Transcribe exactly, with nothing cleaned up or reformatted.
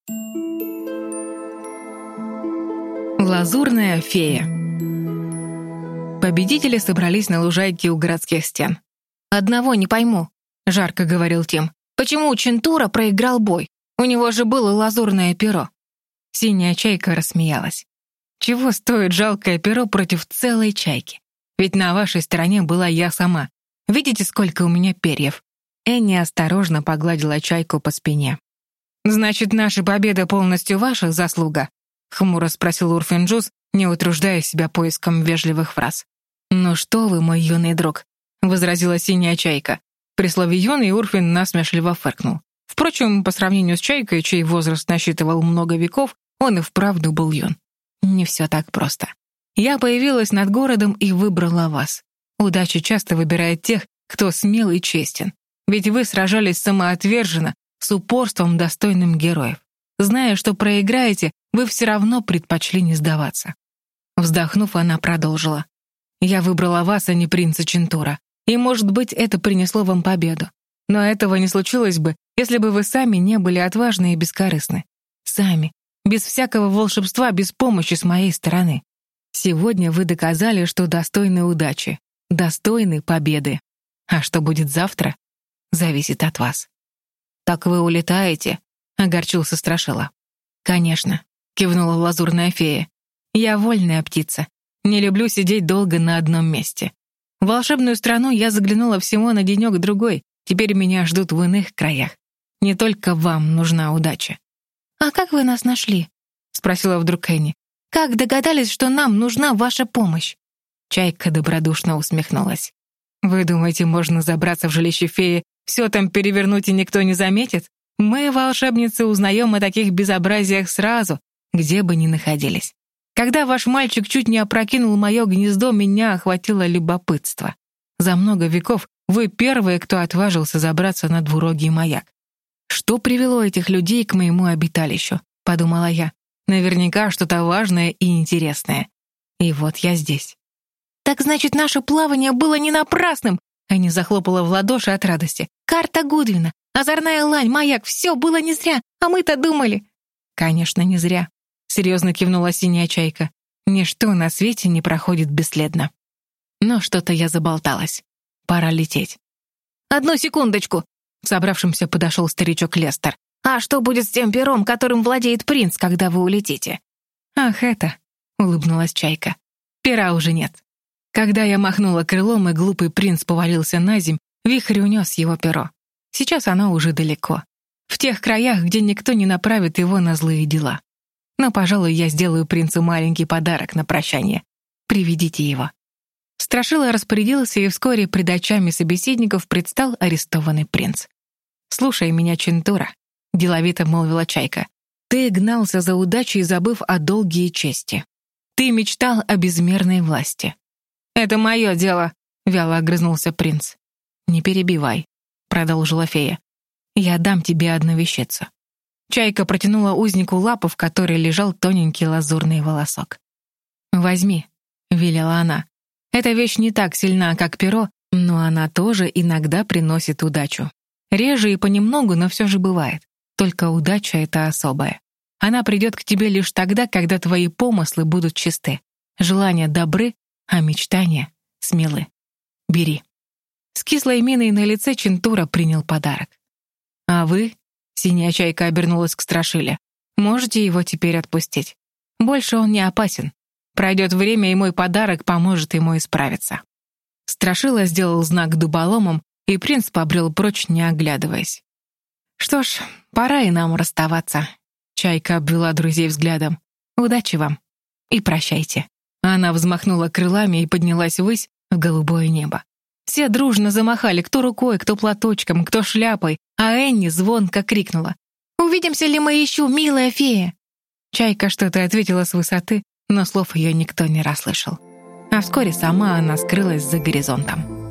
Лазурная фея. Победители собрались на лужайке у городских стен. «Одного не пойму», — жарко говорил Тим. «Почему Чентура проиграл бой? У него же было лазурное перо». Синяя чайка рассмеялась. «Чего стоит жалкое перо против целой чайки? Ведь на вашей стороне была я сама. Видите, сколько у меня перьев?» Энни осторожно погладила чайку по спине. «Значит, наша победа полностью ваша заслуга?» — хмуро спросил Урфин-Джюс, не утруждая себя поиском вежливых фраз. «Ну что вы, мой юный друг», — возразила синяя чайка. При слове «юный» Урфин насмешливо фыркнул. Впрочем, по сравнению с чайкой, чей возраст насчитывал много веков, он и вправду был юн. Не все так просто. Я появилась над городом и выбрала вас. Удача часто выбирает тех, кто смел и честен. Ведь вы сражались самоотверженно, с упорством, достойным героев. Зная, что проиграете, вы все равно предпочли не сдаваться. Вздохнув, она продолжила. «Я выбрала вас, а не принца Чентура. И, может быть, это принесло вам победу. Но этого не случилось бы, если бы вы сами не были отважны и бескорыстны. Сами, без всякого волшебства, без помощи с моей стороны. Сегодня вы доказали, что достойны удачи, достойны победы. А что будет завтра, зависит от вас». «Так вы улетаете?» — огорчился Страшила. «Конечно», — кивнула лазурная фея. «Я вольная птица. Не люблю сидеть долго на одном месте. В волшебную страну я заглянула всего на денек-другой, теперь меня ждут в иных краях. Не только вам нужна удача». «А как вы нас нашли?» — спросила вдруг Энни. «Как догадались, что нам нужна ваша помощь?» Чайка добродушно усмехнулась. «Вы думаете, можно забраться в жилище феи, все там перевернуть и никто не заметит? Мы, волшебницы, узнаем о таких безобразиях сразу, где бы ни находились. Когда ваш мальчик чуть не опрокинул мое гнездо, меня охватило любопытство. За много веков вы первые, кто отважился забраться на двурогий маяк. Что привело этих людей к моему обиталищу?» — подумала я. «Наверняка что-то важное и интересное. И вот я здесь». «Так значит, наше плавание было не напрасным!» Энни захлопала в ладоши от радости. «Карта Гудвина, озорная лань, маяк, все было не зря, а мы-то думали!» «Конечно, не зря», — серьезно кивнула синяя чайка. «Ничто на свете не проходит бесследно. Но что-то я заболталась. Пора лететь». «Одну секундочку!» — к собравшимся подошел старичок Лестер. «А что будет с тем пером, которым владеет принц, когда вы улетите?» «Ах, это!» — улыбнулась чайка. «Пера уже нет». Когда я махнула крылом, и глупый принц повалился на земь, вихрь унес его перо. Сейчас оно уже далеко. В тех краях, где никто не направит его на злые дела. Но, пожалуй, я сделаю принцу маленький подарок на прощание. Приведите его». Страшила распорядился, и вскоре пред очами собеседников предстал арестованный принц. «Слушай меня, Чентура», — деловито молвила чайка. «Ты гнался за удачей, забыв о долге и чести. Ты мечтал о безмерной власти». «Это мое дело», — вяло огрызнулся принц. «Не перебивай», — продолжила фея. «Я дам тебе одну вещицу». Чайка протянула узнику лапу, в которой лежал тоненький лазурный волосок. «Возьми», — велела она. «Эта вещь не так сильна, как перо, но она тоже иногда приносит удачу. Реже и понемногу, но все же бывает. Только удача — это особая. Она придет к тебе лишь тогда, когда твои помыслы будут чисты, желания добры, а мечтания смелы. Бери». С кислой миной на лице Чентура принял подарок. «А вы?» — синяя чайка обернулась к Страшиле. «Можете его теперь отпустить. Больше он не опасен. Пройдет время, и мой подарок поможет ему исправиться». Страшила сделал знак дуболомом, и принц побрел прочь, не оглядываясь. «Что ж, пора и нам расставаться». Чайка обвела друзей взглядом. «Удачи вам и прощайте». Она взмахнула крылами и поднялась ввысь в голубое небо. Все дружно замахали, кто рукой, кто платочком, кто шляпой, а Энни звонко крикнула: «Увидимся ли мы еще, милая фея?» Чайка что-то ответила с высоты, но слов ее никто не расслышал. А вскоре сама она скрылась за горизонтом.